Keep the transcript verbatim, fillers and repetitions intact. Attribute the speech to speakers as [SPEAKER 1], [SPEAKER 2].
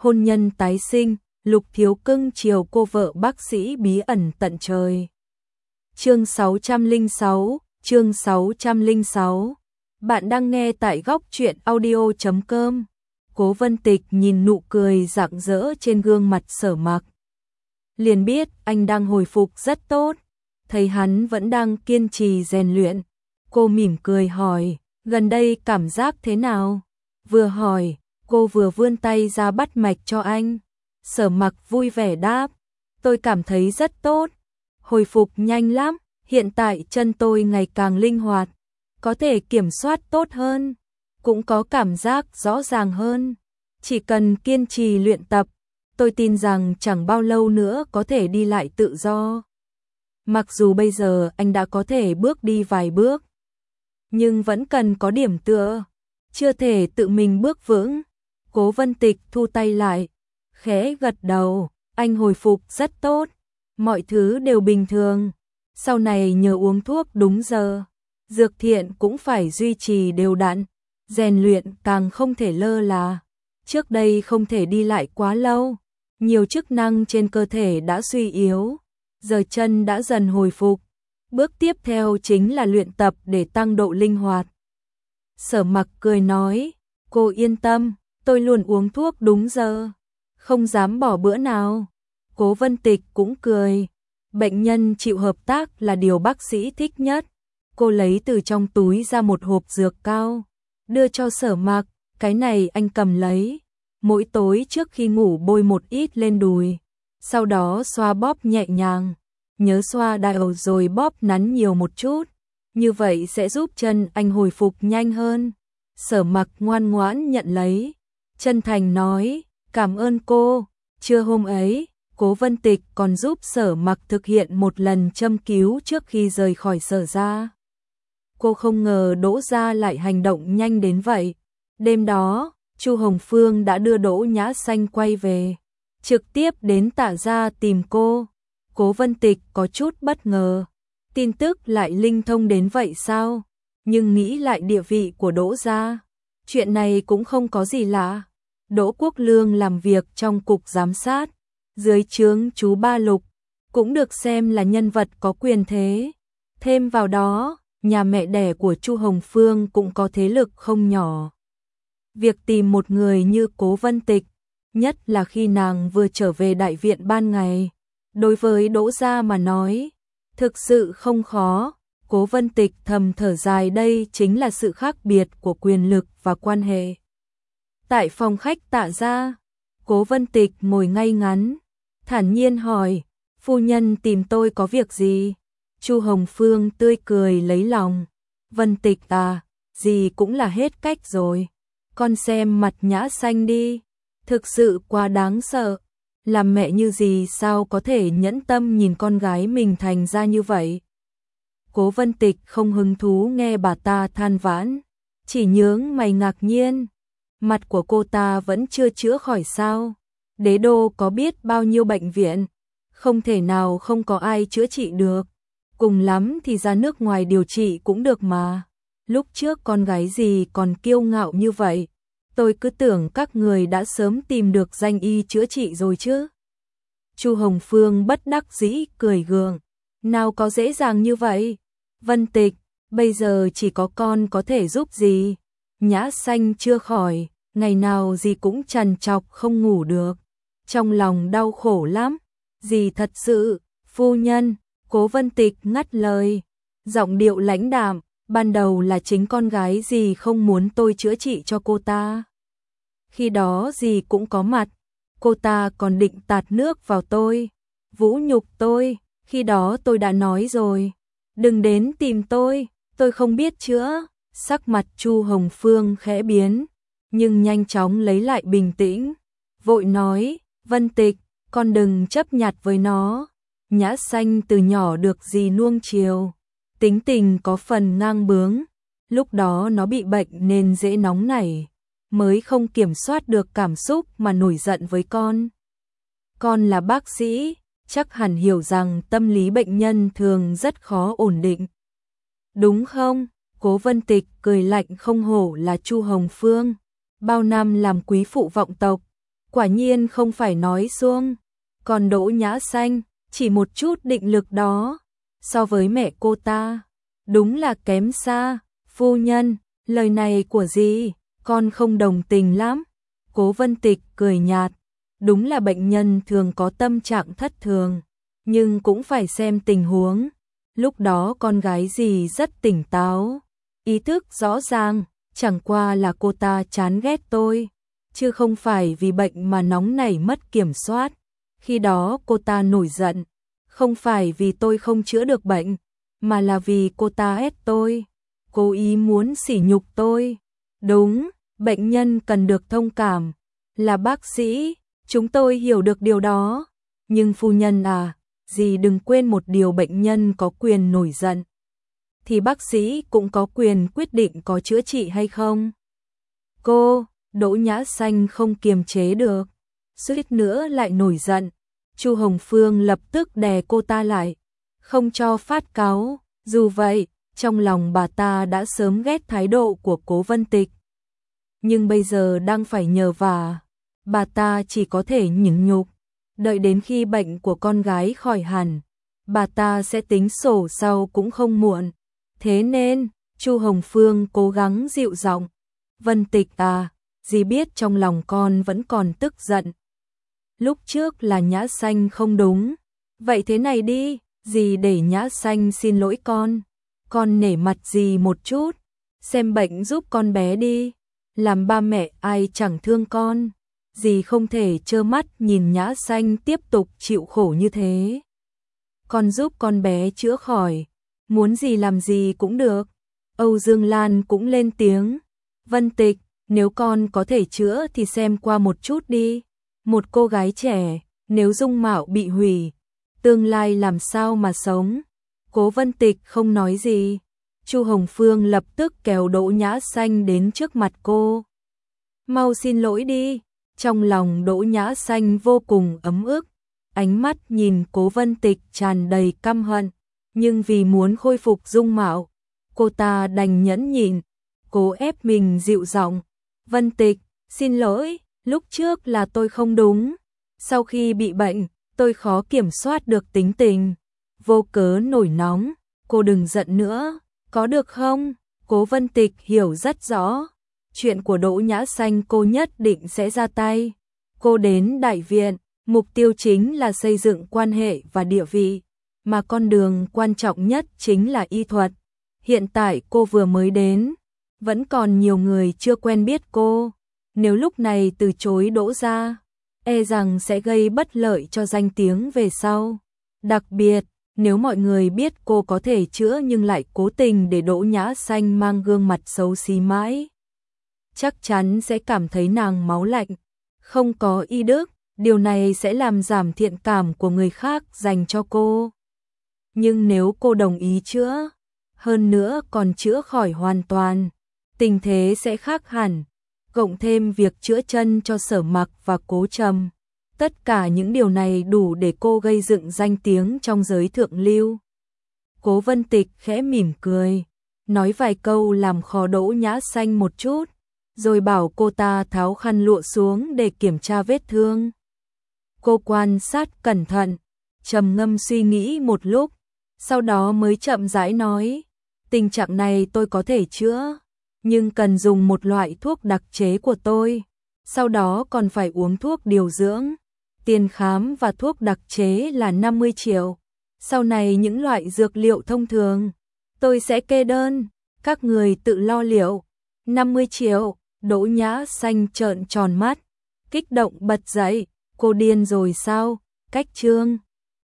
[SPEAKER 1] hôn nhân tái sinh, Lục Thiếu cưng chiều cô vợ bác sĩ bí ẩn tận trời. Chương sáu trăm lẻ sáu, chương sáu trăm lẻ sáu. Bạn đang nghe tại góc truyện audio chấm com. Cố Vân Tịch nhìn nụ cười rạng rỡ trên gương mặt Sở Mặc, liền biết anh đang hồi phục rất tốt, thấy hắn vẫn đang kiên trì rèn luyện. Cô mỉm cười hỏi, gần đây cảm giác thế nào? Vừa hỏi, cô vừa vươn tay ra bắt mạch cho anh. Sở Mặc vui vẻ đáp, tôi cảm thấy rất tốt, hồi phục nhanh lắm, hiện tại chân tôi ngày càng linh hoạt, có thể kiểm soát tốt hơn, cũng có cảm giác rõ ràng hơn. Chỉ cần kiên trì luyện tập, tôi tin rằng chẳng bao lâu nữa có thể đi lại tự do. Mặc dù bây giờ anh đã có thể bước đi vài bước, nhưng vẫn cần có điểm tựa, chưa thể tự mình bước vững. Cố Vân Tịch thu tay lại, khẽ gật đầu, anh hồi phục rất tốt, mọi thứ đều bình thường. Sau này nhờ uống thuốc đúng giờ, dược thiện cũng phải duy trì đều đặn, rèn luyện càng không thể lơ là. Trước đây không thể đi lại quá lâu, nhiều chức năng trên cơ thể đã suy yếu, giờ chân đã dần hồi phục. Bước tiếp theo chính là luyện tập để tăng độ linh hoạt. Sở Mặc cười nói, cô yên tâm, tôi luôn uống thuốc đúng giờ, không dám bỏ bữa nào. Cố Vân Tịch cũng cười, bệnh nhân chịu hợp tác là điều bác sĩ thích nhất. Cô lấy từ trong túi ra một hộp dược cao, đưa cho Sở Mặc, cái này anh cầm lấy, mỗi tối trước khi ngủ bôi một ít lên đùi, sau đó xoa bóp nhẹ nhàng, nhớ xoa đều rồi bóp nắn nhiều một chút, như vậy sẽ giúp chân anh hồi phục nhanh hơn. Sở Mặc ngoan ngoãn nhận lấy, chân thành nói, cảm ơn cô. Trưa hôm ấy, Cố Vân Tịch còn giúp Sở Mặc thực hiện một lần châm cứu trước khi rời khỏi Sở gia. Cô không ngờ Đỗ gia lại hành động nhanh đến vậy. Đêm đó, Chu Hồng Phương đã đưa Đỗ Nhã Xanh quay về, trực tiếp đến Tạ gia tìm cô. Cố Vân Tịch có chút bất ngờ, tin tức lại linh thông đến vậy sao? Nhưng nghĩ lại địa vị của Đỗ gia, chuyện này cũng không có gì lạ. Đỗ Quốc Lương làm việc trong cục giám sát, dưới trướng chú Ba Lục, cũng được xem là nhân vật có quyền thế. Thêm vào đó, nhà mẹ đẻ của Chu Hồng Phương cũng có thế lực không nhỏ. Việc tìm một người như Cố Vân Tịch, nhất là khi nàng vừa trở về đại viện ban ngày, đối với Đỗ gia mà nói, thực sự không khó. Cố Vân Tịch thầm thở dài, đây chính là sự khác biệt của quyền lực và quan hệ. Tại phòng khách Tạ gia, Cố Vân Tịch ngồi ngay ngắn, thản nhiên hỏi, phu nhân tìm tôi có việc gì? Chu Hồng Phương tươi cười lấy lòng, Vân Tịch à, gì cũng là hết cách rồi. Con xem mặt Nhã Xanh đi, thực sự quá đáng sợ. Làm mẹ như gì sao có thể nhẫn tâm nhìn con gái mình thành ra như vậy? Cố Vân Tịch không hứng thú nghe bà ta than vãn, chỉ nhướng mày ngạc nhiên. Mặt của cô ta vẫn chưa chữa khỏi sao? Đế đô có biết bao nhiêu bệnh viện, không thể nào không có ai chữa trị được. Cùng lắm thì ra nước ngoài điều trị cũng được mà. Lúc trước con gái gì còn kiêu ngạo như vậy, tôi cứ tưởng các người đã sớm tìm được danh y chữa trị rồi chứ. Chu Hồng Phương bất đắc dĩ cười gượng, nào có dễ dàng như vậy. Vân Tịch, bây giờ chỉ có con có thể giúp gì. Nhã Xanh chưa khỏi, ngày nào dì cũng trằn trọc không ngủ được, trong lòng đau khổ lắm. Dì thật sự, phu nhân. Cố Vân Tịch ngắt lời, giọng điệu lãnh đạm, ban đầu là chính con gái dì không muốn tôi chữa trị cho cô ta. Khi đó dì cũng có mặt, cô ta còn định tạt nước vào tôi, vũ nhục tôi. Khi đó tôi đã nói rồi, đừng đến tìm tôi, tôi không biết chữa. Sắc mặt Chu Hồng Phương khẽ biến, nhưng nhanh chóng lấy lại bình tĩnh, vội nói, Vân Tịch, con đừng chấp nhặt với nó. Nhã Xanh từ nhỏ được dì nuông chiều, tính tình có phần ngang bướng, lúc đó nó bị bệnh nên dễ nóng nảy, mới không kiểm soát được cảm xúc mà nổi giận với con. Con là bác sĩ, chắc hẳn hiểu rằng tâm lý bệnh nhân thường rất khó ổn định. Đúng không? Cố Vân Tịch cười lạnh, không hổ là Chu Hồng Phương, bao năm làm quý phụ vọng tộc, Quả nhiên không phải nói suông. Còn Đỗ Nhã Xanh, chỉ một chút định lực đó, so với mẹ cô ta, đúng là kém xa. Phu nhân, lời này của dì, con không đồng tình lắm. Cố Vân Tịch cười nhạt, đúng là bệnh nhân thường có tâm trạng thất thường, nhưng cũng phải xem tình huống. Lúc đó con gái dì rất tỉnh táo, ý thức rõ ràng, chẳng qua là cô ta chán ghét tôi, chứ không phải vì bệnh mà nóng nảy mất kiểm soát. Khi đó cô ta nổi giận, không phải vì tôi không chữa được bệnh, mà là vì cô ta ép tôi, cố ý muốn sỉ nhục tôi. Đúng, bệnh nhân cần được thông cảm. Là bác sĩ, chúng tôi hiểu được điều đó. Nhưng phu nhân à, dì đừng quên một điều, bệnh nhân có quyền nổi giận, thì bác sĩ cũng có quyền quyết định có chữa trị hay không. Cô, Đỗ Nhã Xanh không kiềm chế được, suýt nữa lại nổi giận. Chu Hồng Phương lập tức đè cô ta lại, không cho phát cáu. Dù vậy, trong lòng bà ta đã sớm ghét thái độ của Cố Vân Tịch. Nhưng bây giờ đang phải nhờ vả, bà ta chỉ có thể nhịn nhục. Đợi đến khi bệnh của con gái khỏi hẳn, bà ta sẽ tính sổ sau cũng không muộn. Thế nên, Chu Hồng Phương cố gắng dịu giọng. Vân Tịch à, dì biết trong lòng con vẫn còn tức giận. Lúc trước là Nhã Xanh không đúng. Vậy thế này đi, dì để Nhã Xanh xin lỗi con. Con nể mặt dì một chút, xem bệnh giúp con bé đi. Làm ba mẹ ai chẳng thương con. Dì không thể trơ mắt nhìn Nhã Xanh tiếp tục chịu khổ như thế. Con giúp con bé chữa khỏi, muốn gì làm gì cũng được. Âu Dương Lan cũng lên tiếng. Vân Tịch, nếu con có thể chữa thì xem qua một chút đi. Một cô gái trẻ, nếu dung mạo bị hủy, tương lai làm sao mà sống. Cố Vân Tịch không nói gì. Chu Hồng Phương lập tức kéo Đỗ Nhã Xanh đến trước mặt cô. Mau xin lỗi đi. Trong lòng Đỗ Nhã Xanh vô cùng ấm ức, ánh mắt nhìn Cố Vân Tịch tràn đầy căm hận, nhưng vì muốn khôi phục dung mạo, cô ta đành nhẫn nhịn, cố ép mình dịu giọng. Vân Tịch, xin lỗi, lúc trước là tôi không đúng. Sau khi bị bệnh, tôi khó kiểm soát được tính tình, vô cớ nổi nóng, cô đừng giận nữa, có được không? Cố Vân Tịch hiểu rất rõ. Chuyện của Đỗ Nhã Xanh cô nhất định sẽ ra tay. Cô đến đại viện, mục tiêu chính là xây dựng quan hệ và địa vị, mà con đường quan trọng nhất chính là y thuật. Hiện tại cô vừa mới đến, vẫn còn nhiều người chưa quen biết cô. Nếu lúc này từ chối Đỗ gia, e rằng sẽ gây bất lợi cho danh tiếng về sau. Đặc biệt, nếu mọi người biết cô có thể chữa nhưng lại cố tình để Đỗ Nhã Xanh mang gương mặt xấu xí mãi, chắc chắn sẽ cảm thấy nàng máu lạnh, không có y đức, điều này sẽ làm giảm thiện cảm của người khác dành cho cô. Nhưng nếu cô đồng ý chữa, hơn nữa còn chữa khỏi hoàn toàn, tình thế sẽ khác hẳn, cộng thêm việc chữa chân cho Sở Mặc và Cố Trầm. Tất cả những điều này đủ để cô gây dựng danh tiếng trong giới thượng lưu. Cố Vân Tịch khẽ mỉm cười, nói vài câu làm khó Đỗ Nhã Xanh một chút, rồi bảo cô ta tháo khăn lụa xuống để kiểm tra vết thương. Cô quan sát cẩn thận, trầm ngâm suy nghĩ một lúc, sau đó mới chậm rãi nói, tình trạng này tôi có thể chữa, nhưng cần dùng một loại thuốc đặc chế của tôi, sau đó còn phải uống thuốc điều dưỡng. Tiền khám và thuốc đặc chế là năm mươi triệu, sau này những loại dược liệu thông thường, tôi sẽ kê đơn, các người tự lo liệu. năm mươi triệu, Đỗ Nhã Xanh trợn tròn mắt, kích động bật dậy, cô điên rồi sao? Cách Trương